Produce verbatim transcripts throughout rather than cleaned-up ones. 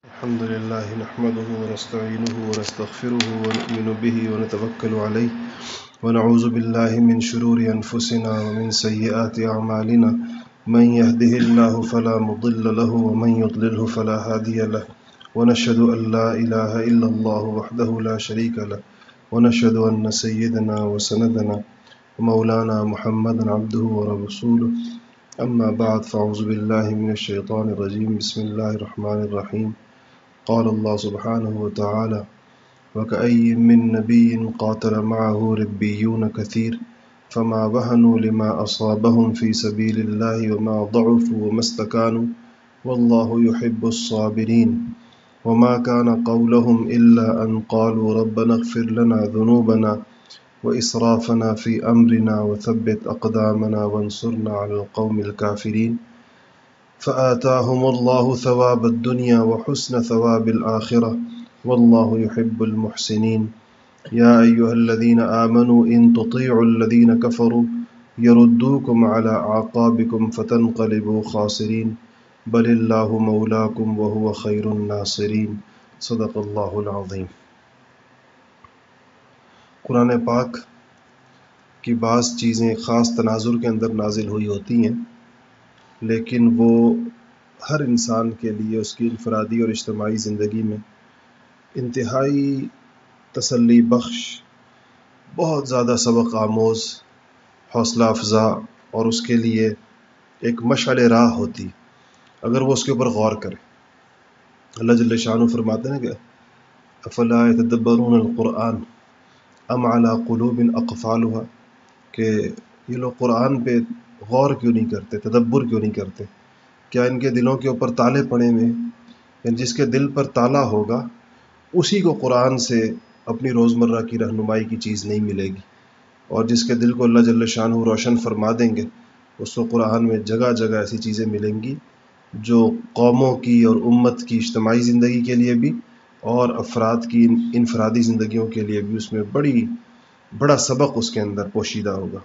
الحمد لله نحمده ونستعينه ونستغفره ونؤمن به ونتوكل عليه ونعوذ بالله من شرور أنفسنا ومن سيئات أعمالنا من يهده الله فلا مضل له ومن يضلله فلا هادي له ونشهد أن لا إله إلا الله وحده لا شريك له ونشهد أن سيدنا وسندنا ومولانا محمدا عبده ورسوله أما بعد فأعوذ بالله من الشيطان الرجيم بسم الله الرحمن الرحيم قال الله سبحانه وتعالى وكأي من نبي قاتل معه ربيون كثير فما وهنوا لما أصابهم في سبيل الله وما ضعفوا وما استكانوا والله يحب الصابرين وما كان قولهم إلا أن قالوا ربنا اغفر لنا ذنوبنا وإسرافنا في أمرنا وثبت أقدامنا وانصرنا على القوم الكافرين فآتاهم الله ثواب الدنيا وحسن ثواب الآخرة والله يحب المحسنين يا أيها الذين آمنوا إن تطيعوا الذين كفروا يردوكم على أعقابكم فتنقلبوا خاسرين بل الله مولاكم وهو خير الناصرين صدق الله العظيم۔ قرآن پاک کی بعض چیزیں خاص تناظر کے اندر نازل ہوئی ہوتی ہیں، لیکن وہ ہر انسان کے لیے اس کی انفرادی اور اجتماعی زندگی میں انتہائی تسلی بخش، بہت زیادہ سبق آموز، حوصلہ افزا اور اس کے لیے ایک مشعل راہ ہوتی اگر وہ اس کے اوپر غور کرے۔ اللہ جل شانہ فرماتے ہیں کہ افلا یتدبرون القرآن ام علی قلوب اقفالها، کہ یہ لوگ قرآن پہ غور کیوں نہیں کرتے، تدبر کیوں نہیں کرتے؟ کیا ان کے دلوں کے اوپر تالے پڑے ہوئے ہیں؟ یعنی جس کے دل پر تالا ہوگا اسی کو قرآن سے اپنی روزمرہ کی رہنمائی کی چیز نہیں ملے گی، اور جس کے دل کو اللہ جل شانہ روشن فرما دیں گے اس کو قرآن میں جگہ جگہ ایسی چیزیں ملیں گی جو قوموں کی اور امت کی اجتماعی زندگی کے لیے بھی اور افراد کی انفرادی زندگیوں کے لیے بھی اس میں بڑی بڑا سبق اس کے اندر پوشیدہ ہوگا۔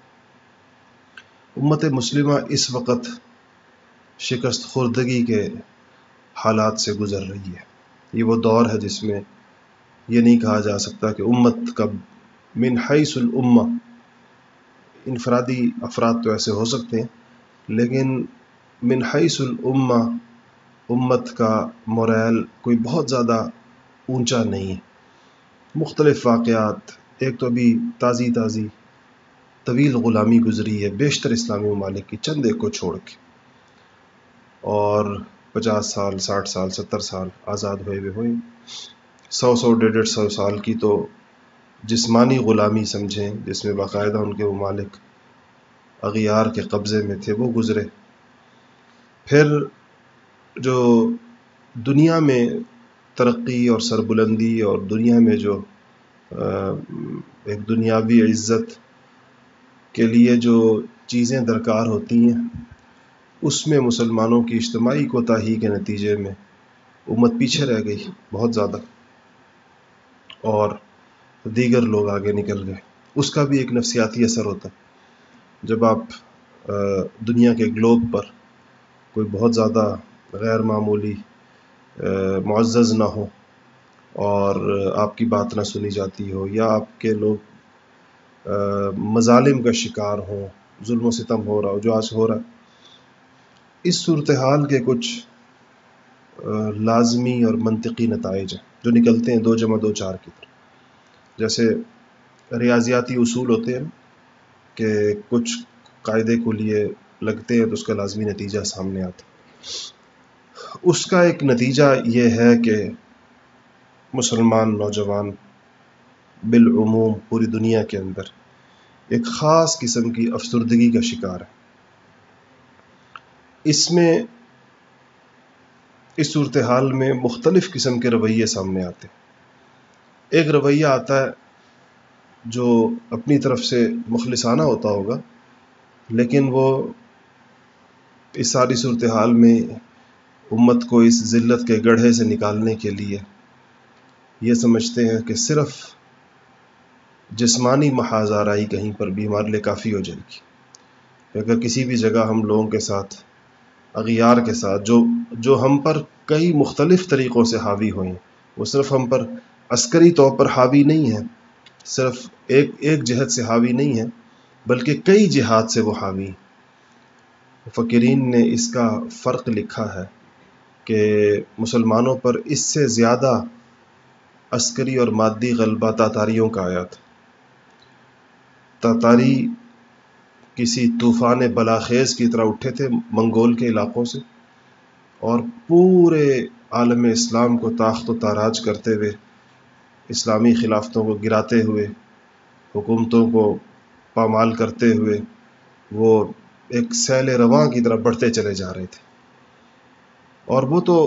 امت مسلمہ اس وقت شکست خوردگی کے حالات سے گزر رہی ہے۔ یہ وہ دور ہے جس میں یہ نہیں کہا جا سکتا کہ امت کا من حیث الامہ، انفرادی افراد تو ایسے ہو سکتے ہیں، لیکن من حیث الامہ امت کا موریل کوئی بہت زیادہ اونچا نہیں ہے۔ مختلف واقعات، ایک تو ابھی تازی تازی طویل غلامی گزری ہے بیشتر اسلامی ممالک کی، چند ایک کو چھوڑ کے، اور پچاس سال ساٹھ سال ستر سال آزاد ہوئے ہوئے ہوئے، سو سو ڈیڑھ ڈیڑھ سو سال کی تو جسمانی غلامی سمجھیں جس میں باقاعدہ ان کے ممالک اغیار کے قبضے میں تھے، وہ گزرے۔ پھر جو دنیا میں ترقی اور سربلندی اور دنیا میں جو ایک دنیاوی عزت کے لیے جو چیزیں درکار ہوتی ہیں اس میں مسلمانوں کی اجتماعی کوتاہی کے نتیجے میں امت پیچھے رہ گئی بہت زیادہ، اور دیگر لوگ آگے نکل گئے۔ اس کا بھی ایک نفسیاتی اثر ہوتا ہے۔ جب آپ دنیا کے گلوب پر کوئی بہت زیادہ غیر معمولی معزز نہ ہو اور آپ کی بات نہ سنی جاتی ہو، یا آپ کے لوگ مظالم کا شکار ہوں، ظلم و ستم ہو رہا ہو جو آج ہو رہا ہے، اس صورتحال کے کچھ لازمی اور منطقی نتائج ہیں جو نکلتے ہیں دو جمع دو چار کی طرح۔ جیسے ریاضیاتی اصول ہوتے ہیں کہ کچھ قاعدے کو لیے لگتے ہیں تو اس کا لازمی نتیجہ سامنے آتا ہے۔ اس کا ایک نتیجہ یہ ہے کہ مسلمان نوجوان بالعموم پوری دنیا کے اندر ایک خاص قسم کی افسردگی کا شکار ہے۔ اس میں اس صورتحال میں مختلف قسم کے رویے سامنے آتے ہیں۔ ایک رویہ آتا ہے جو اپنی طرف سے مخلصانہ ہوتا ہوگا، لیکن وہ اس ساری صورتحال میں امت کو اس ذلت کے گڑھے سے نکالنے کے لیے یہ سمجھتے ہیں کہ صرف جسمانی محاذ آرائی کہیں پر بھی ہمارے لیے کافی ہو جائے گی۔ اگر کسی بھی جگہ ہم لوگوں کے ساتھ اغیار کے ساتھ جو جو ہم پر کئی مختلف طریقوں سے حاوی ہوئے ہیں. وہ صرف ہم پر عسکری طور پر حاوی نہیں ہیں، صرف ایک ایک جہت سے حاوی نہیں ہے، بلکہ کئی جہات سے وہ حاوی ہیں. مفکرین نے اس کا فرق لکھا ہے کہ مسلمانوں پر اس سے زیادہ عسکری اور مادی غلبہ تاتاریوں کا آیا تھا. تاتاری کسی طوفان بلاخیز کی طرح اٹھے تھے منگول کے علاقوں سے، اور پورے عالم اسلام کو تاخت و تاراج کرتے ہوئے، اسلامی خلافتوں کو گراتے ہوئے، حکومتوں کو پامال کرتے ہوئے وہ ایک سیل رواں کی طرح بڑھتے چلے جا رہے تھے. اور وہ تو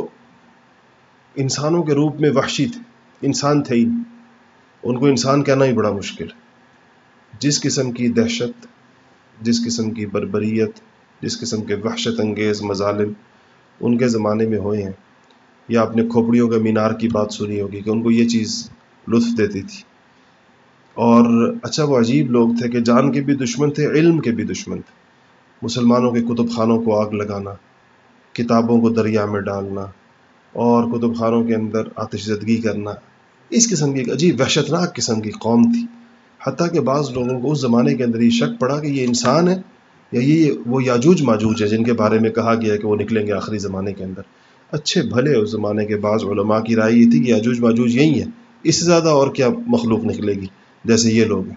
انسانوں کے روپ میں وحشی تھے، انسان تھے ہی، ان کو انسان کہنا ہی بڑا مشکل ہے. جس قسم کی دہشت، جس قسم کی بربریت، جس قسم کے وحشت انگیز مظالم ان کے زمانے میں ہوئے ہیں، یا اپنے کھوپڑیوں کے مینار کی بات سنی ہوگی کہ ان کو یہ چیز لطف دیتی تھی. اور اچھا وہ عجیب لوگ تھے کہ جان کے بھی دشمن تھے، علم کے بھی دشمن تھے. مسلمانوں کے کتب خانوں کو آگ لگانا، کتابوں کو دریا میں ڈالنا، اور کتب خانوں کے اندر آتش زدگی کرنا، اس قسم کی ایک عجیب وحشتناک قسم کی قوم تھی. حتیٰ کہ بعض لوگوں کو اس زمانے کے اندر یہ شک پڑا کہ یہ انسان ہے یا یہ وہ یاجوج ماجوج ہیں جن کے بارے میں کہا گیا ہے کہ وہ نکلیں گے آخری زمانے کے اندر. اچھے بھلے اس زمانے کے بعض علماء کی رائے یہ تھی کہ یاجوج ماجوج یہی ہیں، اس سے زیادہ اور کیا مخلوق نکلے گی جیسے یہ لوگ ہیں.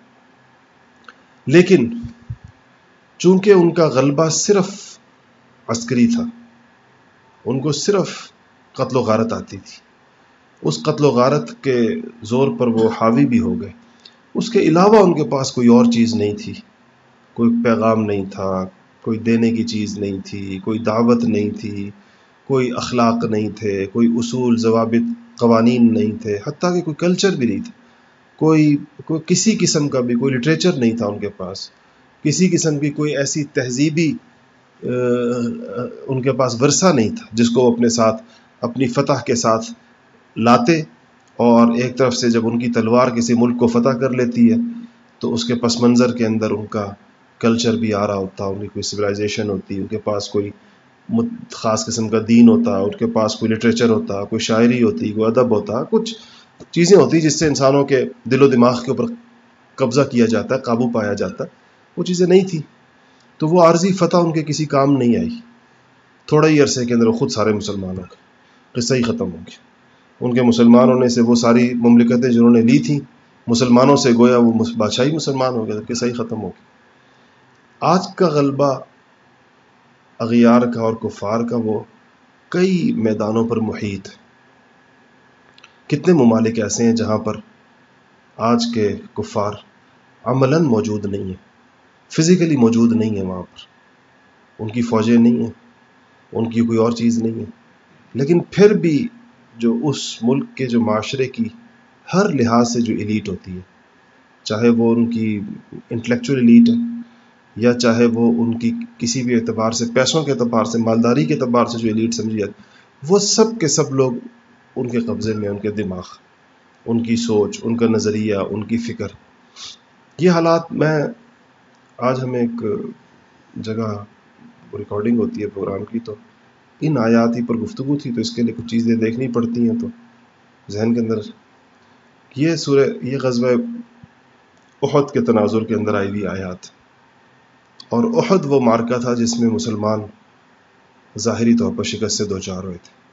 لیکن چونکہ ان کا غلبہ صرف عسکری تھا، ان کو صرف قتل و غارت آتی تھی، اس قتل و غارت کے زور پر وہ حاوی بھی ہو گئے. اس کے علاوہ ان کے پاس کوئی اور چیز نہیں تھی، کوئی پیغام نہیں تھا، کوئی دینے کی چیز نہیں تھی، کوئی دعوت نہیں تھی، کوئی اخلاق نہیں تھے، کوئی اصول ضوابط قوانین نہیں تھے، حتیٰ کہ کوئی کلچر بھی نہیں تھا، کوئی کوئی کسی قسم کا بھی کوئی لٹریچر نہیں تھا ان کے پاس، کسی قسم کی کوئی ایسی تہذیبی ان کے پاس ورثہ نہیں تھا جس کو وہ اپنے ساتھ اپنی فتح کے ساتھ لاتے. اور ایک طرف سے جب ان کی تلوار کسی ملک کو فتح کر لیتی ہے تو اس کے پس منظر کے اندر ان کا کلچر بھی آ رہا ہوتا، ان کی کوئی سویلائزیشن ہوتی، ان کے پاس کوئی خاص قسم کا دین ہوتا، ان کے پاس کوئی لٹریچر ہوتا، کوئی شاعری ہوتی، کوئی ادب ہوتا، کچھ چیزیں ہوتی جس سے انسانوں کے دل و دماغ کے اوپر قبضہ کیا جاتا ہے، قابو پایا جاتا. وہ چیزیں نہیں تھی، تو وہ عارضی فتح ان کے کسی کام نہیں آئی. تھوڑا ہی عرصے کے اندر وہ خود سارے مسلمانوں کا قصہ ہی ختم ہو گیا. ان کے مسلمان ہونے سے وہ ساری مملکتیں جنہوں نے لی تھیں مسلمانوں سے گویا وہ بادشاہی مسلمان ہو گیا، قصہ ہی ختم ہو گیا. آج کا غلبہ اغیار کا اور کفار کا وہ کئی میدانوں پر محیط ہے. کتنے ممالک ایسے ہیں جہاں پر آج کے کفار عملاً موجود نہیں ہیں، فزیکلی موجود نہیں ہیں، وہاں پر ان کی فوجیں نہیں ہیں، ان کی کوئی اور چیز نہیں ہے، لیکن پھر بھی جو اس ملک کے جو معاشرے کی ہر لحاظ سے جو ایلیٹ ہوتی ہے، چاہے وہ ان کی انٹلیکچوئل ایلیٹ ہے یا چاہے وہ ان کی کسی بھی اعتبار سے پیسوں کے اعتبار سے مالداری کے اعتبار سے جو ایلیٹ سمجھی جاتی، وہ سب کے سب لوگ ان کے قبضے میں، ان کے دماغ، ان کی سوچ، ان کا نظریہ، ان کی فکر. یہ حالات میں آج ہمیں ایک جگہ ریکارڈنگ ہوتی ہے پروگرام کی، تو ان آیات ہی پر گفتگو تھی، تو اس کے لیے کچھ چیزیں دیکھنی پڑتی ہیں. تو ذہن کے اندر یہ سورہ یہ غزوہ احد کے تناظر کے اندر آئی ہوئی آیات، اور احد وہ معرکہ تھا جس میں مسلمان ظاہری طور پر شکست سے دوچار ہوئے تھے.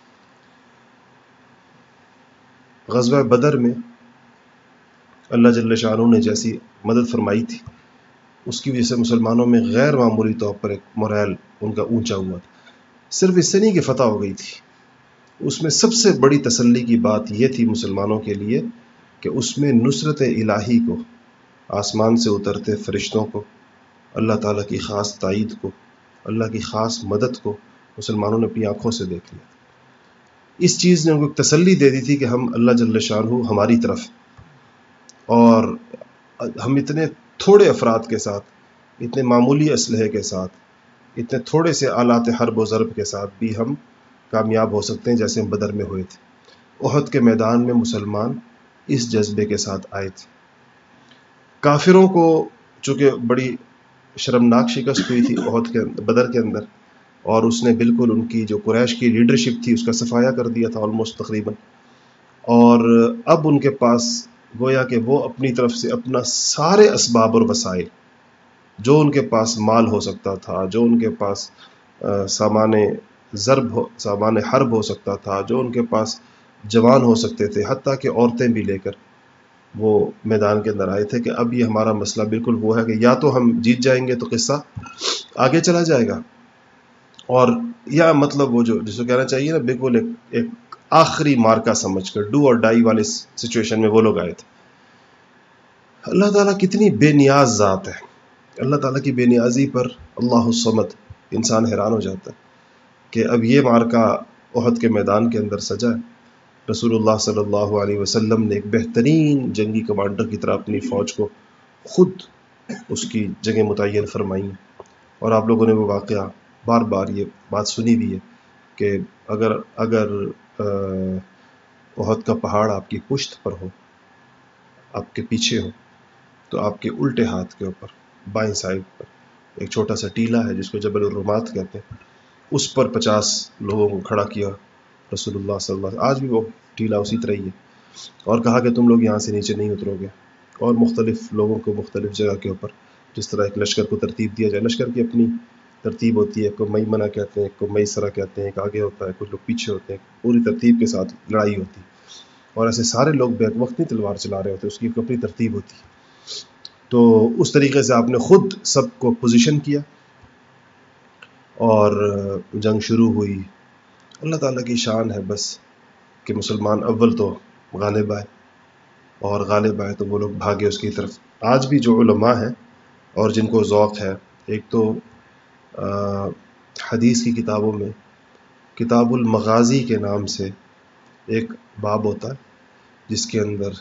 غزوہ بدر میں اللہ جل شانہ نے جیسی مدد فرمائی تھی، اس کی وجہ سے مسلمانوں میں غیر معمولی طور پر ایک موریل ان کا اونچا ہوا تھا. صرف اس سے نہیں کہ فتح ہو گئی تھی، اس میں سب سے بڑی تسلی کی بات یہ تھی مسلمانوں کے لیے کہ اس میں نصرت الہی کو، آسمان سے اترتے فرشتوں کو، اللہ تعالیٰ کی خاص تائید کو، اللہ کی خاص مدد کو مسلمانوں نے اپنی آنکھوں سے دیکھ لیا. اس چیز نے ان کو ایک تسلی دے دی تھی کہ ہم اللہ جل شانہ ہماری طرف، اور ہم اتنے تھوڑے افراد کے ساتھ، اتنے معمولی اسلحے کے ساتھ، اتنے تھوڑے سے آلات حرب و ضرب کے ساتھ بھی ہم کامیاب ہو سکتے ہیں جیسے ہم بدر میں ہوئے تھے. احد کے میدان میں مسلمان اس جذبے کے ساتھ آئے تھے. کافروں کو چونکہ بڑی شرمناک شکست ہوئی تھی احد کے بدر کے اندر، اور اس نے بالکل ان کی جو قریش کی لیڈرشپ تھی اس کا صفایا کر دیا تھا آلموسٹ تقریباً. اور اب ان کے پاس گویا کہ وہ اپنی طرف سے اپنا سارے اسباب اور وسائل جو ان کے پاس مال ہو سکتا تھا، جو ان کے پاس سامان ضرب ہو سامان حرب ہو سکتا تھا، جو ان کے پاس جوان ہو سکتے تھے، حتیٰ کہ عورتیں بھی لے کر وہ میدان کے اندر آئے تھے کہ اب یہ ہمارا مسئلہ بالکل وہ ہے کہ یا تو ہم جیت جائیں گے تو قصہ آگے چلا جائے گا، اور یا مطلب وہ جو جس کو کہنا چاہیے نا بالکل ایک, ایک آخری مارکا سمجھ کر ڈو اور ڈائی والے سچویشن میں وہ لوگ آئے تھے. اللہ تعالیٰ کتنی بے نیاز ذات ہے. اللہ تعالیٰ کی بے نیازی پر اللہ الصمد انسان حیران ہو جاتا ہے کہ اب یہ مارکا احد کے میدان کے اندر سجا ہے. رسول اللہ صلی اللہ علیہ وسلم نے ایک بہترین جنگی کمانڈر کی طرح اپنی فوج کو خود اس کی جگہ متعین فرمائی، اور آپ لوگوں نے وہ واقعہ بار بار یہ بات سنی بھی ہے کہ اگر اگر احد کا پہاڑ آپ کی پشت پر ہو، آپ کے پیچھے ہو، تو آپ کے الٹے ہاتھ کے اوپر بائیں سائڈ پر ایک چھوٹا سا ٹیلا ہے جس کو جبل الرمات کہتے ہیں، اس پر پچاس لوگوں کو کھڑا کیا رسول اللہ صلی اللہ علیہ وسلم. آج بھی وہ ٹیلا اسی طرح ہی ہے، اور کہا کہ تم لوگ یہاں سے نیچے نہیں اترو گے، اور مختلف لوگوں کو مختلف جگہ کے اوپر جس طرح ایک لشکر کو ترتیب دیا جائے. لشکر کی اپنی ترتیب ہوتی ہے، ایک کو میمنہ کہتے ہیں، ایک کو میسرہ کہتے ہیں، ایک آگے ہوتا ہے، کچھ لوگ پیچھے ہوتے ہیں، پوری ترتیب کے ساتھ لڑائی ہوتی ہے، اور ایسے سارے لوگ بیک وقت نہیں تلوار چلا رہے ہوتے، اس کی اپنی ترتیب ہوتی ہے. تو اس طریقے سے آپ نے خود سب کو پوزیشن کیا اور جنگ شروع ہوئی. اللہ تعالیٰ کی شان ہے بس کہ مسلمان اول تو غالب آئے، اور غالب آئے تو وہ لوگ بھاگے اس کی طرف. آج بھی جو علماء ہیں اور جن کو ذوق ہے، ایک تو حدیث کی کتابوں میں کتاب المغازی کے نام سے ایک باب ہوتا ہے جس کے اندر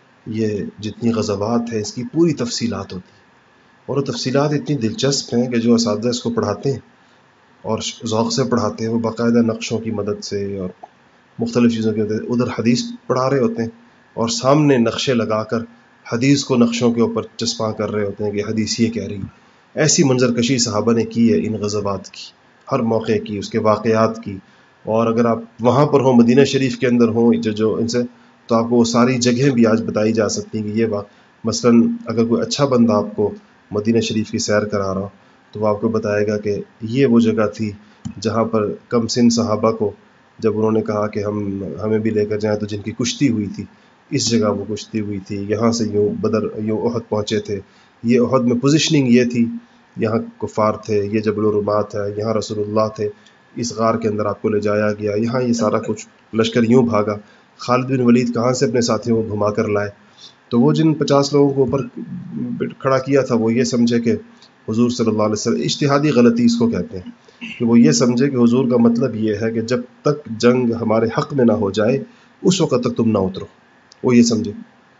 یہ جتنی غزوات ہیں اس کی پوری تفصیلات ہوتی ہیں، اور وہ تفصیلات اتنی دلچسپ ہیں کہ جو اساتذہ اس کو پڑھاتے ہیں اور ذوق سے پڑھاتے ہیں، وہ باقاعدہ نقشوں کی مدد سے اور مختلف چیزوں کی مدد ادھر حدیث پڑھا رہے ہوتے ہیں اور سامنے نقشے لگا کر حدیث کو نقشوں کے اوپر چسپاں کر رہے ہوتے ہیں کہ حدیث یہ کہہ رہی ہے. ایسی منظر کشی صحابہ نے کی ہے ان غزوات کی، ہر موقع کی، اس کے واقعات کی. اور اگر آپ وہاں پر ہوں، مدینہ شریف کے اندر ہوں جو جو ان سے، تو آپ کو وہ ساری جگہیں بھی آج بتائی جا سکتی ہیں کہ یہ بات مثلاً اگر کوئی اچھا بندہ آپ کو مدینہ شریف کی سیر کرا رہا ہو تو وہ آپ کو بتائے گا کہ یہ وہ جگہ تھی جہاں پر کم سن صحابہ کو جب انہوں نے کہا کہ ہم ہمیں بھی لے کر جائیں تو جن کی کشتی ہوئی تھی اس جگہ وہ کشتی ہوئی تھی، یہاں سے یوں بدر یوں احد پہنچے تھے، یہ احد میں پوزیشننگ یہ تھی، یہاں کفار تھے، یہ جبل الرمات ہے، یہاں رسول اللہ تھے، اس غار کے اندر آپ کو لے جایا گیا، یہاں یہ سارا کچھ لشکر یوں بھاگا، خالد بن ولید کہاں سے اپنے ساتھیوں کو گھما کر لائے. تو وہ جن پچاس لوگوں کو اوپر کھڑا کیا تھا وہ یہ سمجھے کہ حضور صلی اللہ علیہ وسلم، اجتہادی غلطی اس کو کہتے ہیں، کہ وہ یہ سمجھے کہ حضور کا مطلب یہ ہے کہ جب تک جنگ ہمارے حق میں نہ ہو جائے اس وقت تک تم نہ اترو. وہ یہ سمجھے.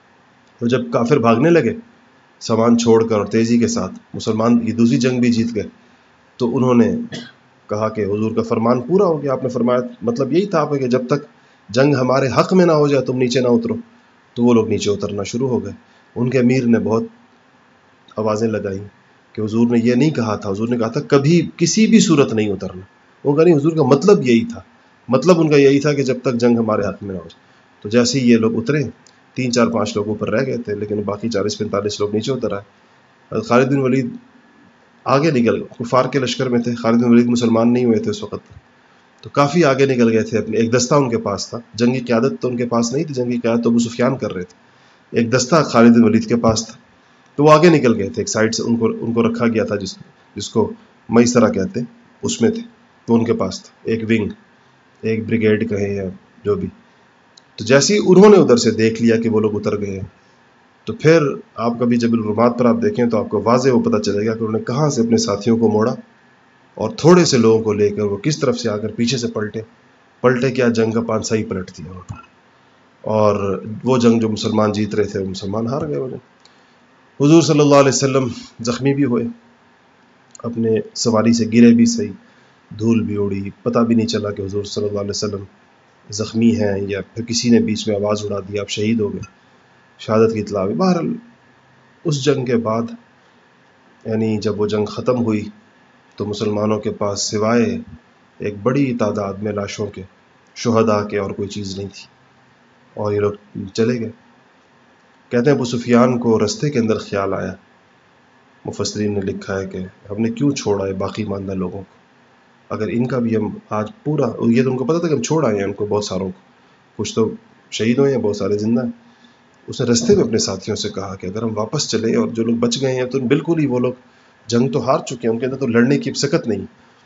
تو جب کافر بھاگنے لگے سامان چھوڑ کر اور تیزی کے ساتھ، مسلمان یہ دوسری جنگ بھی جیت گئے، تو انہوں نے کہا کہ حضور کا فرمان پورا ہو گیا. آپ نے فرمایا مطلب یہی تھا کہ جب تک جنگ ہمارے حق میں نہ ہو جائے تم نیچے نہ اترو. تو وہ لوگ نیچے اترنا شروع ہو گئے. ان کے امیر نے بہت آوازیں لگائیں کہ حضور نے یہ نہیں کہا تھا، حضور نے کہا تھا کبھی کسی بھی صورت نہیں اترنا. وہ کہا نہیں، حضور کا مطلب یہی تھا، مطلب ان کا یہی تھا کہ جب تک جنگ ہمارے حق میں نہ ہو جائے. تو جیسے ہی یہ لوگ اترے، تین چار پانچ لوگ اوپر رہ گئے تھے لیکن باقی چالیس پینتالیس لوگ نیچے اتر آئے. خالد بن ولید آگے نکل گئے، کفار کے لشکر میں تھے، خالد بن ولید مسلمان نہیں ہوئے تھے اس وقت، تو کافی آگے نکل گئے تھے. اپنے ایک دستہ ان کے پاس تھا، جنگی قیادت تو ان کے پاس نہیں تھی، جنگی قیادت تو ابو سفیان کر رہے تھے، ایک دستہ خالد بن ولید کے پاس تھا. تو وہ آگے نکل گئے تھے، ایک سائڈ سے ان کو ان کو رکھا گیا تھا جس جس کو میسرہ کہتے ہیں، اس میں تھے، تو ان کے پاس تھا ایک ونگ، ایک بریگیڈ کہیں یا جو بھی. تو جیسے ہی انہوں نے ادھر سے دیکھ لیا کہ وہ لوگ اتر گئے، تو پھر آپ کبھی جبل الرمات پر آپ دیکھیں تو آپ کو واضح وہ پتہ چلے گا کہ انہوں نے کہاں سے اپنے ساتھیوں کو موڑا اور تھوڑے سے لوگوں کو لے کر وہ کس طرف سے آ کر پیچھے سے پلٹے پلٹے کیا جنگ کا پانسا ہی پلٹ دیا. اور وہ جنگ جو مسلمان جیت رہے تھے وہ مسلمان ہار گئے. وہ جنگ حضور صلی اللہ علیہ وسلم زخمی بھی ہوئے، اپنے سواری سے گرے بھی صحیح، دھول بھی اڑی، پتہ بھی نہیں چلا کہ حضور صلی اللہ علیہ وسلم زخمی ہیں، یا پھر کسی نے بیچ میں آواز اڑا دی آپ شہید ہو گئے، شہادت کی اطلاع ہوئی. بہرحال اس جنگ کے بعد یعنی جب وہ جنگ ختم ہوئی تو مسلمانوں کے پاس سوائے ایک بڑی تعداد میں لاشوں کے، شہداء کے، اور کوئی چیز نہیں تھی، اور یہ لوگ چلے گئے۔ کہتے ہیں ابو سفیان کو رستے کے اندر خیال آیا، مفسرین نے لکھا ہے کہ ہم نے کیوں چھوڑا ہے باقی ماندہ لوگوں کو، اگر ان کا بھی ہم آج پورا، یہ تو ان کو پتا تھا کہ ہم چھوڑ آئے ہیں ان کو، بہت ساروں کو، کچھ تو شہید ہوئے ہیں، بہت سارے زندہ ہیں۔ اس نے رستے میں اپنے ساتھیوں سے کہا کہ اگر ہم واپس چلے اور جو لوگ بچ گئے ہیں تو بالکل ہی وہ لوگ جنگ تو ہار چکے ہیں، ان کے اندر تو لڑنے کی سکت نہیں۔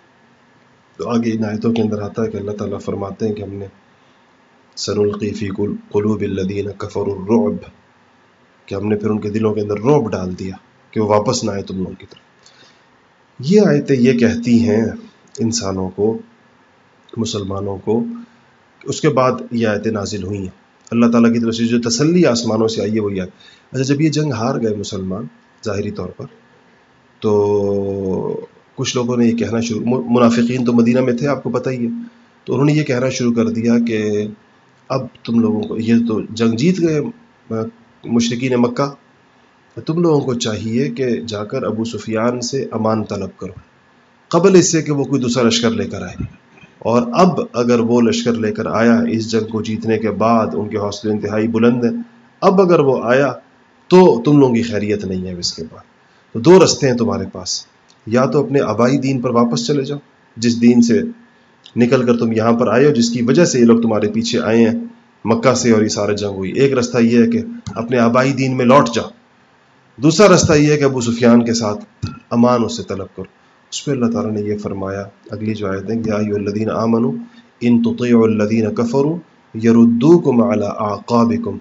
تو آگے ان آیتوں کے اندر آتا ہے کہ اللہ تعالیٰ فرماتے ہیں کہ ہم نے سنلقی فی قلوب الذین کفروا الرعب، کہ ہم نے پھر ان کے دلوں کے اندر رعب ڈال دیا کہ وہ واپس نہ آئے تم لوگوں کی طرف۔ یہ آیتیں یہ کہتی ہیں انسانوں کو، مسلمانوں کو، اس کے بعد یہ آیتیں نازل ہوئی ہیں اللہ تعالیٰ کی طرف سے، جو تسلی آسمانوں سے آئی ہے وہی آئی۔ اچھا، جب یہ جنگ ہار گئے مسلمان ظاہری طور پر، تو کچھ لوگوں نے یہ کہنا شروع، منافقین تو مدینہ میں تھے آپ کو پتہ ہی ہے، تو انہوں نے یہ کہنا شروع کر دیا کہ اب تم لوگوں کو، یہ تو جنگ جیت گئے مشرکین مکہ، تم لوگوں کو چاہیے کہ جا کر ابو سفیان سے امان طلب کرو قبل اس سے کہ وہ کوئی دوسرا لشکر لے کر آئے، اور اب اگر وہ لشکر لے کر آیا اس جنگ کو جیتنے کے بعد، ان کے حوصلے انتہائی بلند ہیں، اب اگر وہ آیا تو تم لوگوں کی خیریت نہیں ہے اس کے بعد۔ تو دو رستے ہیں تمہارے پاس، یا تو اپنے آبائی دین پر واپس چلے جاؤ، جس دین سے نکل کر تم یہاں پر آئے ہو، جس کی وجہ سے یہ لوگ تمہارے پیچھے آئے ہیں مکہ سے اور یہ سارے جنگ ہوئی۔ ایک رستہ یہ ہے کہ اپنے آبائی دین میں لوٹ جاؤ، دوسرا رستہ یہ ہے کہ ابو سفیان کے ساتھ امان اس سے طلب کرو۔ اس پہ اللہ تعالیٰ نے یہ فرمایا، اگلی جو آیت ہے، یا ایھا الذین آمنوا ان تطیعوا الذین کفروا یردوکم علی اعقابکم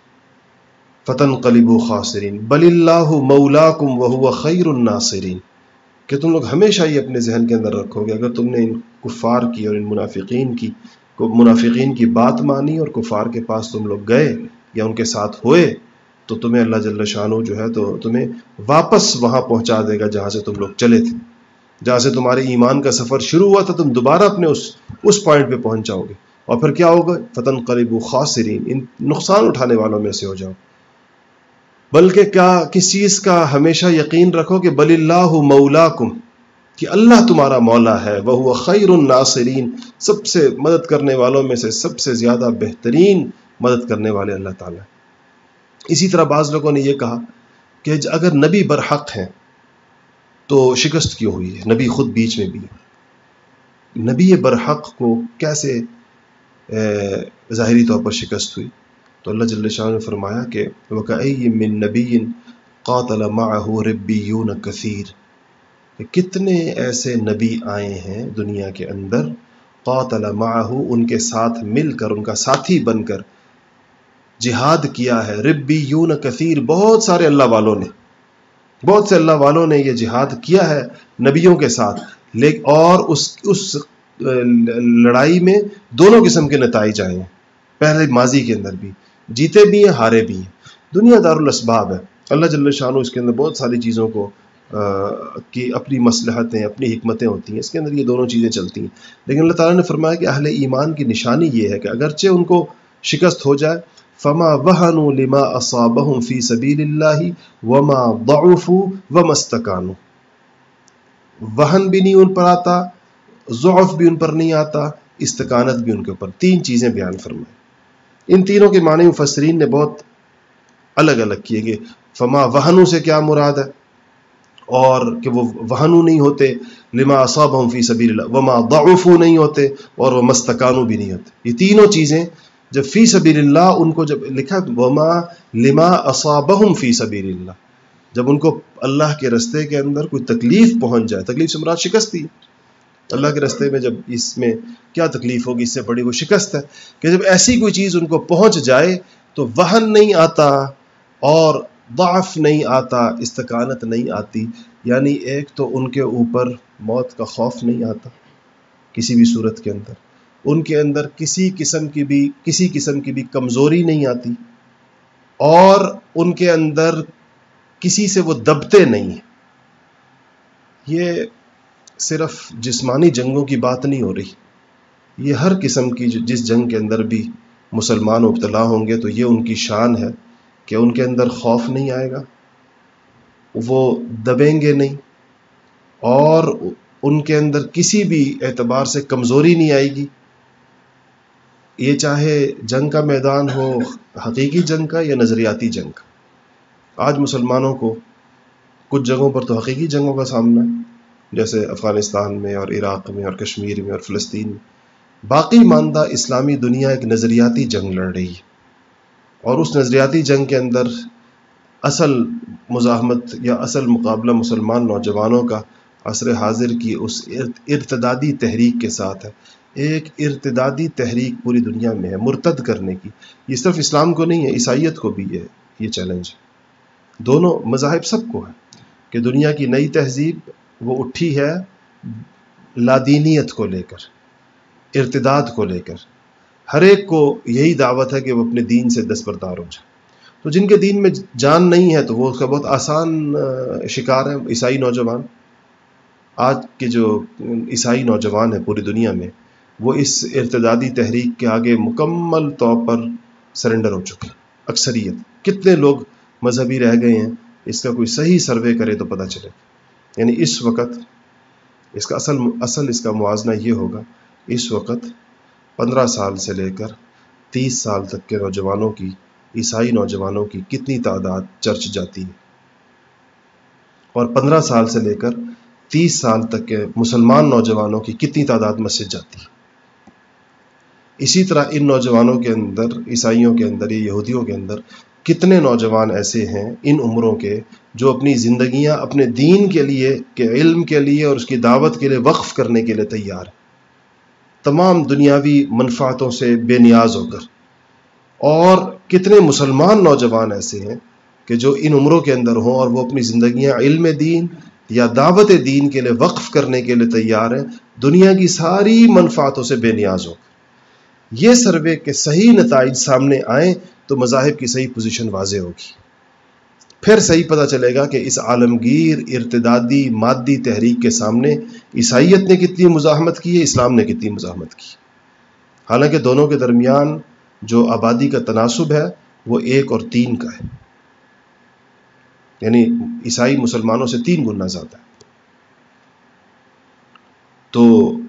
فتنقلبوا خاسرین بل اللہ مولاکم وہو خیر الناصرین، کہ تم لوگ ہمیشہ یہ اپنے ذہن کے اندر رکھو گے، اگر تم نے ان کفار کی اور ان منافقین کی منافقین کی بات مانی اور کفار کے پاس تم لوگ گئے یا ان کے ساتھ ہوئے، تو تمہیں اللہ جل شانہ جو ہے تو تمہیں واپس وہاں پہنچا دے گا جہاں سے تم لوگ چلے تھے، جہاں سے تمہارے ایمان کا سفر شروع ہوا تھا، تم دوبارہ اپنے اس اس پوائنٹ پہ پہنچ جاؤ گے، اور پھر کیا ہوگا، فتنقلبوا خاسرین، ان نقصان اٹھانے والوں میں سے ہو جاؤ۔ بلکہ کیا کس چیز کا ہمیشہ یقین رکھو کہ بل اللہ مولاکم، کہ اللہ تمہارا مولا ہے، وہو خیر الناصرین، سب سے مدد کرنے والوں میں سے سب سے زیادہ بہترین مدد کرنے والے اللہ تعالیٰ۔ اسی طرح بعض لوگوں نے یہ کہا کہ اگر نبی برحق ہیں تو شکست کیوں ہوئی ہے، نبی خود بیچ میں بھی ہے، نبی برحق کو کیسے ظاہری طور پر شکست ہوئی؟ تو اللہ جل شانہ نے فرمایا کہ وَكَأَيٍّ مِّن نَبِيٍّ قَاتَلَ مَعَهُ رِبِّيُّونَ كَثِيرٌ، کہ کتنے ایسے نبی آئے ہیں دنیا کے اندر، قاتل معہ، ان کے ساتھ مل کر، ان کا ساتھی بن کر جہاد کیا ہے، ربیون کثیر، بہت سارے اللہ والوں نے، بہت سے اللہ والوں نے یہ جہاد کیا ہے نبیوں کے ساتھ، لیکن اور اس اس لڑائی میں دونوں قسم کے نتائج آئے ہیں، پہلے ماضی کے اندر بھی جیتے بھی ہیں، ہارے بھی ہیں۔ دنیا دار الاسباب ہے، اللہ جل شانہ اس کے اندر بہت ساری چیزوں کو کی اپنی مصلحتیں، اپنی حکمتیں ہوتی ہیں، اس کے اندر یہ دونوں چیزیں چلتی ہیں۔ لیکن اللہ تعالیٰ نے فرمایا کہ اہل ایمان کی نشانی یہ ہے کہ اگرچہ ان کو شکست ہو جائے، فما وہنوا لما اصابہم فی سبیل اللہ وما ضعفوا وما استکانوا، وہن بھی نہیں ان پر آتا، ضعف بھی ان پر نہیں آتا، استکانت بھی ان کے اوپر، تین چیزیں بیان فرمائیں۔ ان تینوں کے معنی مفسرین نے بہت الگ الگ کیے کہ فما وہنوا سے کیا مراد ہے، اور کہ وہ وہنو نہیں ہوتے، لما اصابہم فی سبیل اللہ، وما ضعفوا نہیں ہوتے، اور وہ مستکانو بھی نہیں ہوتے۔ یہ تینوں چیزیں جب فی سبیل اللہ، ان کو جب لکھا وما لما اصابہم فی سبیل اللہ، جب ان کو اللہ کے رستے کے اندر کوئی تکلیف پہنچ جائے، تکلیف سے مراد شکست ہی، اللہ کے رستے میں جب اس میں کیا تکلیف ہوگی، اس سے بڑی وہ شکست ہے، کہ جب ایسی کوئی چیز ان کو پہنچ جائے تو وہن نہیں آتا اور ضعف نہیں آتا، استکانت نہیں آتی، یعنی ایک تو ان کے اوپر موت کا خوف نہیں آتا کسی بھی صورت کے اندر، ان کے اندر کسی قسم کی بھی کسی قسم کی بھی کمزوری نہیں آتی، اور ان کے اندر کسی سے وہ دبتے نہیں ہیں۔ یہ صرف جسمانی جنگوں کی بات نہیں ہو رہی، یہ ہر قسم کی جس جنگ کے اندر بھی مسلمان مبتلا ہوں گے تو یہ ان کی شان ہے کہ ان کے اندر خوف نہیں آئے گا، وہ دبیں گے نہیں، اور ان کے اندر کسی بھی اعتبار سے کمزوری نہیں آئے گی. یہ چاہے جنگ کا میدان ہو، حقیقی جنگ کا یا نظریاتی جنگ کا. آج مسلمانوں کو کچھ جگہوں پر تو حقیقی جنگوں کا سامنا ہے، جیسے افغانستان میں اور عراق میں اور کشمیر میں اور فلسطین میں. باقی ماندہ اسلامی دنیا ایک نظریاتی جنگ لڑ رہی ہے، اور اس نظریاتی جنگ کے اندر اصل مزاحمت یا اصل مقابلہ مسلمان نوجوانوں کا عصر حاضر کی اس ارتدادی تحریک کے ساتھ ہے. ایک ارتدادی تحریک پوری دنیا میں ہے مرتد کرنے کی. یہ صرف اسلام کو نہیں ہے، عیسائیت کو بھی ہے یہ چیلنج. دونوں مذاہب سب کو ہے کہ دنیا کی نئی تہذیب وہ اٹھی ہے لادینیت کو لے کر، ارتداد کو لے کر. ہر ایک کو یہی دعوت ہے کہ وہ اپنے دین سے دستبردار ہو جائے. تو جن کے دین میں جان نہیں ہے تو وہ اس کا بہت آسان شکار ہے. عیسائی نوجوان، آج کے جو عیسائی نوجوان ہیں پوری دنیا میں، وہ اس ارتدادی تحریک کے آگے مکمل طور پر سرنڈر ہو چکے ہیں. اکثریت. کتنے لوگ مذہبی رہ گئے ہیں اس کا کوئی صحیح سروے کرے تو پتہ چلے. یعنی اس وقت اس کا اصل اصل اس کا موازنہ یہ ہوگا، اس وقت پندرہ سال سے لے کر تیس سال تک کے نوجوانوں کی، عیسائی نوجوانوں کی کتنی تعداد چرچ جاتی ہے، اور پندرہ سال سے لے کر تیس سال تک کے مسلمان نوجوانوں کی کتنی تعداد مسجد جاتی ہے. اسی طرح ان نوجوانوں کے اندر، عیسائیوں کے اندر یا یہودیوں کے اندر کتنے نوجوان ایسے ہیں ان عمروں کے جو اپنی زندگیاں اپنے دین کے لیے، کہ علم کے لیے اور اس کی دعوت کے لیے وقف کرنے کے لیے تیار ہیں، تمام دنیاوی منفعتوں سے بے نیاز ہو کر. اور کتنے مسلمان نوجوان ایسے ہیں کہ جو ان عمروں کے اندر ہوں اور وہ اپنی زندگیاں علم دین یا دعوت دین کے لیے وقف کرنے کے لیے تیار ہیں، دنیا کی ساری منفعتوں سے بے نیاز ہو. یہ سروے کے صحیح نتائج سامنے آئیں تو مذاہب کی صحیح پوزیشن واضح ہوگی. پھر صحیح پتہ چلے گا کہ اس عالمگیر ارتدادی مادی تحریک کے سامنے عیسائیت نے کتنی مزاحمت کی ہے، اسلام نے کتنی مزاحمت کی. حالانکہ دونوں کے درمیان جو آبادی کا تناسب ہے وہ ایک اور تین کا ہے، یعنی عیسائی مسلمانوں سے تین گنا زیادہ ہے. تو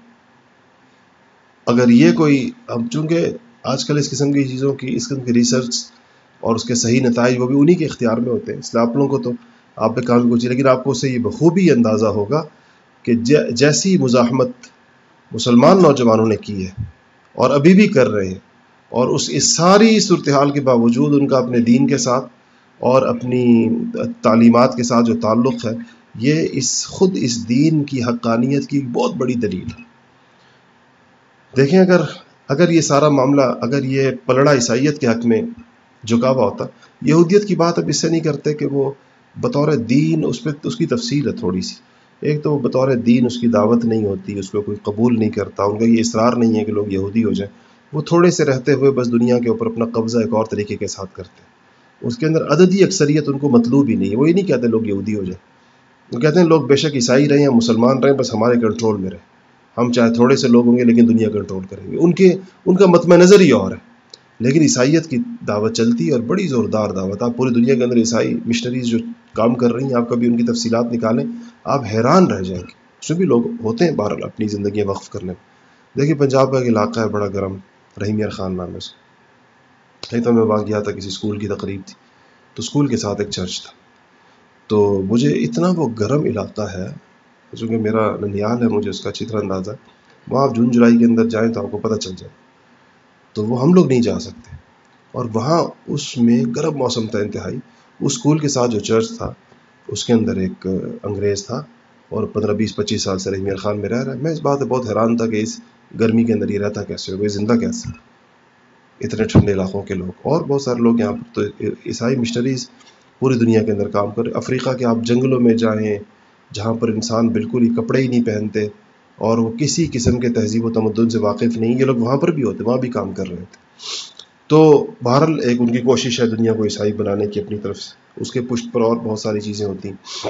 اگر یہ کوئی، اب چونکہ آج کل اس قسم کی چیزوں کی، اس قسم کی ریسرچ اور اس کے صحیح نتائج وہ بھی انہی کے اختیار میں ہوتے ہیں، اس لیے آپ لوگوں کو تو آپ پہ کام کچھ، لیکن آپ کو اس سے یہ بخوبی اندازہ ہوگا کہ جیسی مزاحمت مسلمان نوجوانوں نے کی ہے اور ابھی بھی کر رہے ہیں، اور اس اس ساری صورتحال کے باوجود ان کا اپنے دین کے ساتھ اور اپنی تعلیمات کے ساتھ جو تعلق ہے، یہ اس خود اس دین کی حقانیت کی بہت بڑی دلیل ہے. دیکھیں اگر اگر یہ سارا معاملہ، اگر یہ پلڑا عیسائیت کے حق میں جھکا ہوا ہوتا، یہودیت کی بات اب اس سے نہیں کرتے کہ وہ بطور دین، اس پہ اس کی تفصیل ہے تھوڑی سی. ایک تو بطور دین اس کی دعوت نہیں ہوتی، اس کو کوئی قبول نہیں کرتا، ان کا یہ اصرار نہیں ہے کہ لوگ یہودی ہو جائیں. وہ تھوڑے سے رہتے ہوئے بس دنیا کے اوپر اپنا قبضہ ایک اور طریقے کے ساتھ کرتے ہیں. اس کے اندر عددی اکثریت ان کو مطلوب ہی نہیں ہے. وہ یہ نہیں کہتے لوگ یہودی ہو جائیں، وہ کہتے ہیں لوگ بے شک عیسائی رہیں یا مسلمان رہیں، بس ہمارے کنٹرول میں رہیں. ہم چاہے تھوڑے سے لوگ ہوں گے لیکن دنیا کنٹرول کریں گے. ان کے ان کا مطمع نظر ہی اور ہے. لیکن عیسائیت کی دعوت چلتی ہے، اور بڑی زوردار دعوت. آپ پوری دنیا کے اندر عیسائی مشنریز جو کام کر رہی ہیں، آپ کبھی ان کی تفصیلات نکالیں، آپ حیران رہ جائیں گے. اس میں بھی لوگ ہوتے ہیں بہرحال اپنی زندگیاں وقف کرنے میں. دیکھیے پنجاب کا ایک علاقہ ہے بڑا گرم، رحیم یار خان نام ہے اس. ایک تو میں وہاں گیا تھا، کسی اسکول کی تقریب تھی، تو اسکول کے ساتھ ایک چرچ تھا. تو مجھے اتنا وہ گرم علاقہ ہے، چونکہ میرا ننیال ہے، مجھے اس کا اچھی طرح اندازہ ہے. وہاں آپ جون جولائی کے اندر جائیں تو آپ کو پتہ چل جائے. تو وہ ہم لوگ نہیں جا سکتے، اور وہاں اس میں گرم موسم تھا انتہائی. اس اسکول کے ساتھ جو چرچ تھا اس کے اندر ایک انگریز تھا، اور پندرہ بیس پچیس سال سے رحیم یار خان میں رہ رہا ہے. میں اس بات سے بہت حیران تھا کہ اس گرمی کے اندر یہ رہتا کیسے ہوگا، زندہ کیسے، اتنے ٹھنڈے علاقوں کے لوگ. اور بہت سارے لوگ یہاں پر تو عیسائی مشنریز پوری دنیا کے اندر کام کر رہے. افریقہ کے آپ جنگلوں میں جائیں جہاں پر انسان بالکل ہی کپڑے ہی نہیں پہنتے اور وہ کسی قسم کے تہذیب و تمدن سے واقف نہیں، یہ لوگ وہاں پر بھی ہوتے، وہاں بھی کام کر رہے تھے. تو بہرحال ایک ان کی کوشش ہے دنیا کو عیسائی بنانے کی اپنی طرف سے. اس کے پشت پر اور بہت ساری چیزیں ہوتی ہیں.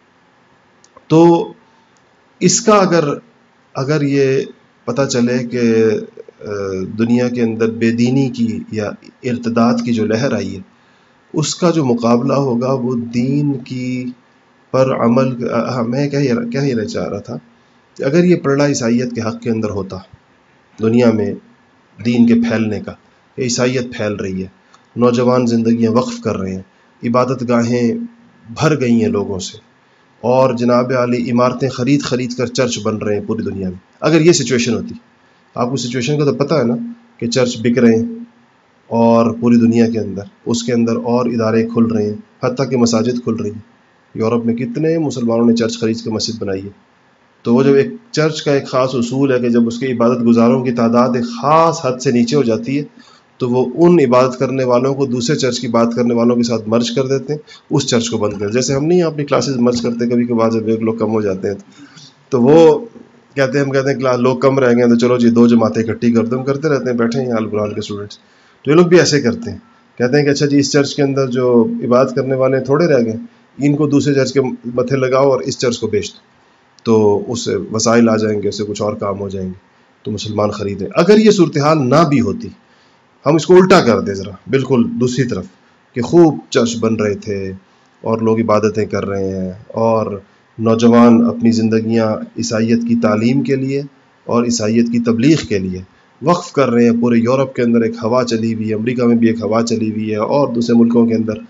تو اس کا اگر اگر یہ پتہ چلے کہ دنیا کے اندر بے دینی کی یا ارتداد کی جو لہر آئی ہے، اس کا جو مقابلہ ہوگا وہ دین کی پر عمل. میں کیا ہی کیا ہی چاہ رہا تھا، کہ اگر یہ پلڑا عیسائیت کے حق کے اندر ہوتا دنیا میں دین کے پھیلنے کا، کہ عیسائیت پھیل رہی ہے، نوجوان زندگیاں وقف کر رہے ہیں، عبادت گاہیں بھر گئی ہیں لوگوں سے، اور جناب عالی عمارتیں خرید خرید کر چرچ بن رہے ہیں پوری دنیا میں، اگر یہ سچویشن ہوتی، آپ کو سچویشن کا تو پتہ ہے نا کہ چرچ بک رہے ہیں اور پوری دنیا کے اندر اس کے اندر اور ادارے کھل رہے ہیں، حتیٰ کہ مساجد کھل رہی ہیں۔ یورپ میں کتنے مسلمانوں نے چرچ خرید کے مسجد بنائی ہے۔ تو وہ جب ایک چرچ کا ایک خاص اصول ہے کہ جب اس کے عبادت گزاروں کی تعداد ایک خاص حد سے نیچے ہو جاتی ہے تو وہ ان عبادت کرنے والوں کو دوسرے چرچ کی بات کرنے والوں کے ساتھ مرج کر دیتے ہیں، اس چرچ کو بند کر، جیسے ہم نہیں اپنی کلاسز مرج کرتے کبھی کبھار جب ایک لوگ کم ہو جاتے ہیں تو وہ کہتے ہیں، ہم کہتے ہیں لوگ کم رہ گئے تو چلو جی دو جماعتیں اکٹھی کر دو، ہم کرتے رہتے ہیں، بیٹھے ہیں یہاں القرآن کے اسٹوڈنٹس، تو یہ لوگ بھی ایسے کرتے ہیں، کہتے ہیں کہ اچھا جی اس چرچ کے اندر جو عبادت کرنے والے تھوڑے رہ گئے ان کو دوسرے چرچ کے متھے لگاؤ اور اس چرچ کو بیچ دو، تو اس سے وسائل آ جائیں گے، اس سے کچھ اور کام ہو جائیں گے، تو مسلمان خریدیں۔ اگر یہ صورتحال نہ بھی ہوتی، ہم اس کو الٹا کر دیں ذرا بالکل دوسری طرف، کہ خوب چرچ بن رہے تھے اور لوگ عبادتیں کر رہے ہیں اور نوجوان اپنی زندگیاں عیسائیت کی تعلیم کے لیے اور عیسائیت کی تبلیغ کے لیے وقف کر رہے ہیں، پورے یورپ کے اندر ایک ہوا چلی ہوئی ہے، امریکہ میں بھی ایک ہوا چلی ہوئی ہے اور دوسرے ملکوں کے اندر،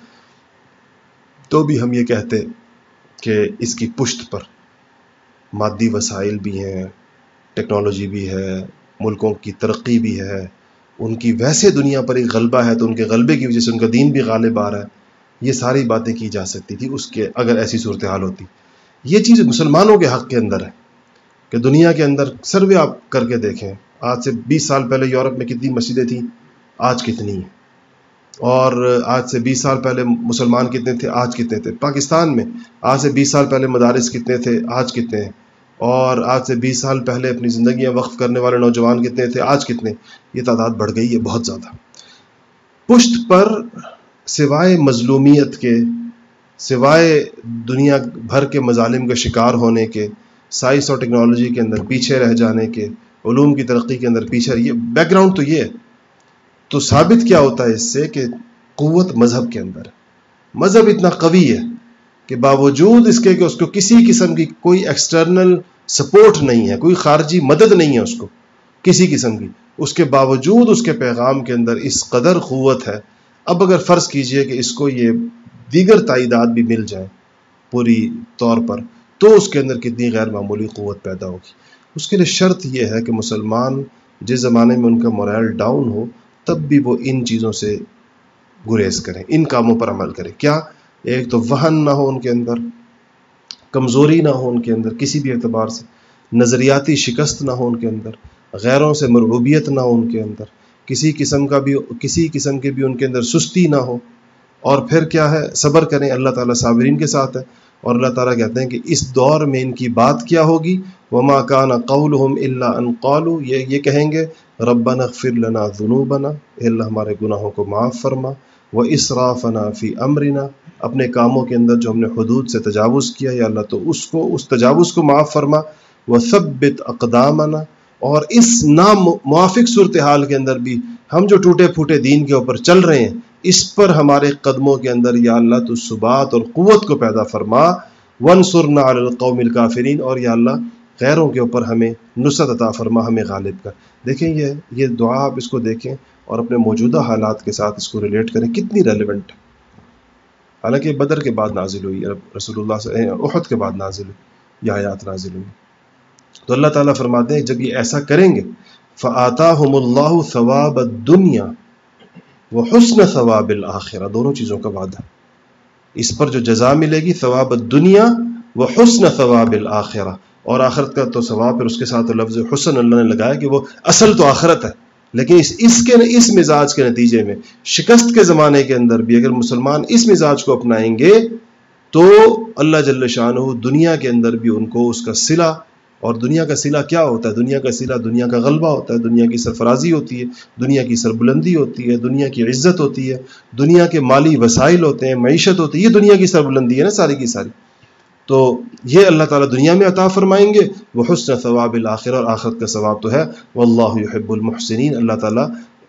تو بھی ہم یہ کہتے کہ اس کی پشت پر مادی وسائل بھی ہیں، ٹیکنالوجی بھی ہے، ملکوں کی ترقی بھی ہے، ان کی ویسے دنیا پر ایک غلبہ ہے تو ان کے غلبے کی وجہ سے ان کا دین بھی غالب آ رہا ہے، یہ ساری باتیں کی جا سکتی تھی اس کے اگر ایسی صورتحال ہوتی۔ یہ چیز مسلمانوں کے حق کے اندر ہے کہ دنیا کے اندر سروے آپ کر کے دیکھیں، آج سے بیس سال پہلے یورپ میں کتنی مسجدیں تھیں، آج کتنی ہیں، اور آج سے بیس سال پہلے مسلمان کتنے تھے، آج کتنے تھے، پاکستان میں آج سے بیس سال پہلے مدارس کتنے تھے، آج کتنے ہیں، اور آج سے بیس سال پہلے اپنی زندگیاں وقف کرنے والے نوجوان کتنے تھے، آج کتنے، یہ تعداد بڑھ گئی ہے بہت زیادہ۔ پشت پر سوائے مظلومیت کے، سوائے دنیا بھر کے مظالم کا شکار ہونے کے، سائنس اور ٹیکنالوجی کے اندر پیچھے رہ جانے کے، علوم کی ترقی کے اندر پیچھے، یہ بیک گراؤنڈ تو یہ ہے، تو ثابت کیا ہوتا ہے اس سے کہ قوت مذہب کے اندر ہے، مذہب اتنا قوی ہے کہ باوجود اس کے کہ اس کو کسی قسم کی کوئی ایکسٹرنل سپورٹ نہیں ہے، کوئی خارجی مدد نہیں ہے اس کو کسی قسم کی، اس کے باوجود اس کے پیغام کے اندر اس قدر قوت ہے۔ اب اگر فرض کیجئے کہ اس کو یہ دیگر تائیدات بھی مل جائیں پوری طور پر تو اس کے اندر کتنی غیر معمولی قوت پیدا ہوگی۔ اس کے لیے شرط یہ ہے کہ مسلمان جس زمانے میں ان کا مورائل ڈاؤن ہو تب بھی وہ ان چیزوں سے گریز کریں، ان کاموں پر عمل کریں۔ کیا؟ ایک تو وہن نہ ہو ان کے اندر، کمزوری نہ ہو ان کے اندر کسی بھی اعتبار سے، نظریاتی شکست نہ ہو ان کے اندر، غیروں سے مرعوبیت نہ ہو ان کے اندر، کسی قسم کا بھی کسی قسم کے بھی ان کے اندر سستی نہ ہو، اور پھر کیا ہے، صبر کریں، اللہ تعالیٰ صابرین کے ساتھ ہے، اور اللہ تعالیٰ کہتے ہیں کہ اس دور میں ان کی بات کیا ہوگی، وما کان قولہم الا ان قالوا، یہ یہ کہیں گے ربنا اغفر لنا ذنوبنا، اے اللہ ہمارے گناہوں کو معاف فرما، واسرافنا فی امرنا، اپنے کاموں کے اندر جو ہم نے حدود سے تجاوز کیا یا اللہ تو اس کو اس تجاوز کو معاف فرما، وثبت اقدامنا، اور اس ناموافق صورتحال کے اندر بھی ہم جو ٹوٹے پھوٹے دین کے اوپر چل رہے ہیں اس پر ہمارے قدموں کے اندر یا اللہ تو ثبات اور قوت کو پیدا فرما، وانصرنا علی القوم الکافرین، اور یا اللہ غیروں کے اوپر ہمیں نصرت عطا فرما، ہمیں غالب کر۔ دیکھیں یہ یہ دعا آپ اس کو دیکھیں اور اپنے موجودہ حالات کے ساتھ اس کو ریلیٹ کریں، کتنی ریلیونٹ ہے۔ حالانکہ بدر کے بعد نازل ہوئی، رسول اللہ سے احد کے بعد نازل ہوئی، یہ آیات نازل ہوئی، تو اللہ تعالیٰ فرماتے ہیں جب یہ ایسا کریں گے فآتاہم اللہ ثواب الدنیا وحسن ثواب الآخرہ، دونوں چیزوں کا وعدہ، اس پر جو جزا ملے گی ثواب الدنیا وحسن ثواب الآخرہ، اور آخرت کا تو ثواب، پھر اس کے ساتھ لفظ حسن اللہ نے لگایا کہ وہ اصل تو آخرت ہے، لیکن اس اس کے اس مزاج کے نتیجے میں شکست کے زمانے کے اندر بھی اگر مسلمان اس مزاج کو اپنائیں گے تو اللہ جل شانہ دنیا کے اندر بھی ان کو اس کا صلہ، اور دنیا کا صلہ کیا ہوتا ہے؟ دنیا کا صلہ دنیا کا غلبہ ہوتا ہے، دنیا کی سرفرازی ہوتی ہے، دنیا کی سربلندی ہوتی ہے، دنیا کی عزت ہوتی ہے، دنیا کے مالی وسائل ہوتے ہیں، معیشت ہوتی ہے، یہ دنیا کی سربلندی ہے نا ساری کی ساری۔ تو یہ اللہ تعالیٰ دنیا میں عطا فرمائیں گے، وہ حسن ثواب الآخرہ، اور آخرت کا ثواب تو ہے، واللہ یحب المحسنین، اللہ تعالیٰ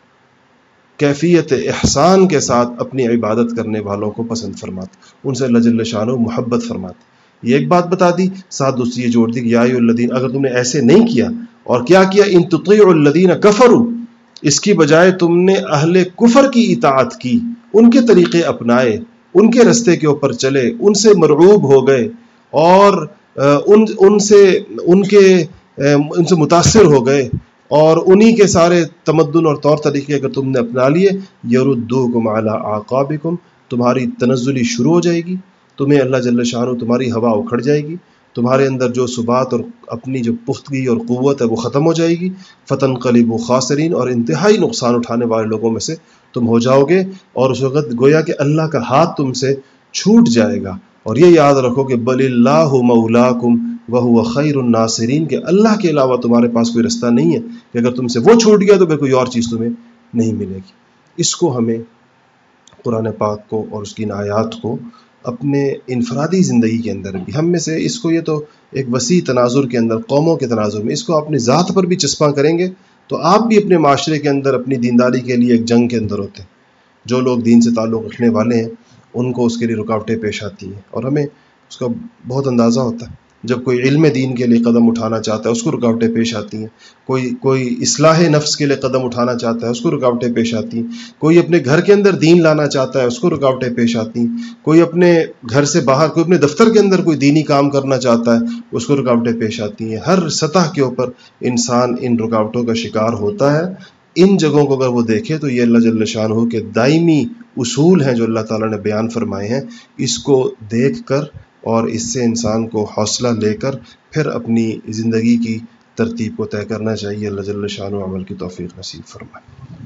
کیفیت احسان کے ساتھ اپنی عبادت کرنے والوں کو پسند فرماتے، ان سے اللہ جل شانہ محبت فرماتے۔ یہ ایک بات بتا دی، ساتھ دوسری یہ جوڑ دی کہ یا ایھا الذین، اگر تم نے ایسے نہیں کیا اور کیا کیا، ان تطیعوا الذین کفروا، اس کی بجائے تم نے اہل کفر کی اطاعت کی، ان کے طریقے اپنائے، ان کے رستے کے اوپر چلے، ان سے مرعوب ہو گئے اور ان ان سے ان کے ان سے متاثر ہو گئے اور انہی کے سارے تمدن اور طور طریقے اگر تم نے اپنا لیے، یردوکم علی اعقابکم، تمہاری تنزلی شروع ہو جائے گی، تمہیں اللہ جل شانہ تمہاری ہوا اکھڑ جائے گی، تمہارے اندر جو ثبات اور اپنی جو پختگی اور قوت ہے وہ ختم ہو جائے گی، فتنقلبوا خاسرین، اور انتہائی نقصان اٹھانے والے لوگوں میں سے تم ہو جاؤ گے، اور اس وقت گویا کہ اللہ کا ہاتھ تم سے چھوٹ جائے گا۔ اور یہ یاد رکھو کہ بل اللہ مولاکم وہو خیر الناصرین، کہ اللہ کے علاوہ تمہارے پاس کوئی رستہ نہیں ہے کہ اگر تم سے وہ چھوٹ گیا تو پھر کوئی اور چیز تمہیں نہیں ملے گی۔ اس کو ہمیں قرآن پاک کو اور اس کی ان آیات کو اپنے انفرادی زندگی کے اندر بھی، ہم میں سے اس کو، یہ تو ایک وسیع تناظر کے اندر، قوموں کے تناظر میں، اس کو اپنی ذات پر بھی چسپاں کریں گے تو آپ بھی اپنے معاشرے کے اندر اپنی دینداری کے لیے ایک جنگ کے اندر ہوتے ہیں۔ جو لوگ دین سے تعلق رکھنے والے ہیں ان کو اس کے لیے رکاوٹیں پیش آتی ہیں، اور ہمیں اس کا بہت اندازہ ہوتا ہے۔ جب کوئی علم دین کے لیے قدم اٹھانا چاہتا ہے اس کو رکاوٹیں پیش آتی ہیں، کوئی کوئی اصلاح نفس کے لیے قدم اٹھانا چاہتا ہے اس کو رکاوٹیں پیش آتی ہیں، کوئی اپنے گھر کے اندر دین لانا چاہتا ہے اس کو رکاوٹیں پیش آتی ہیں، کوئی اپنے گھر سے باہر، کوئی اپنے دفتر کے اندر کوئی دینی کام کرنا چاہتا ہے اس کو رکاوٹیں پیش آتی ہیں۔ ہر سطح کے اوپر انسان ان رکاوٹوں کا شکار ہوتا ہے۔ ان جگہوں کو اگر وہ دیکھے تو یہ اللہ جل شانہ کے دائمی اصول ہیں جو اللہ تعالیٰ نے بیان فرمائے ہیں، اس کو دیکھ کر اور اس سے انسان کو حوصلہ لے کر پھر اپنی زندگی کی ترتیب کو طے کرنا چاہیے۔ اللہ جل شانہ عمل کی توفیق نصیب فرمائے۔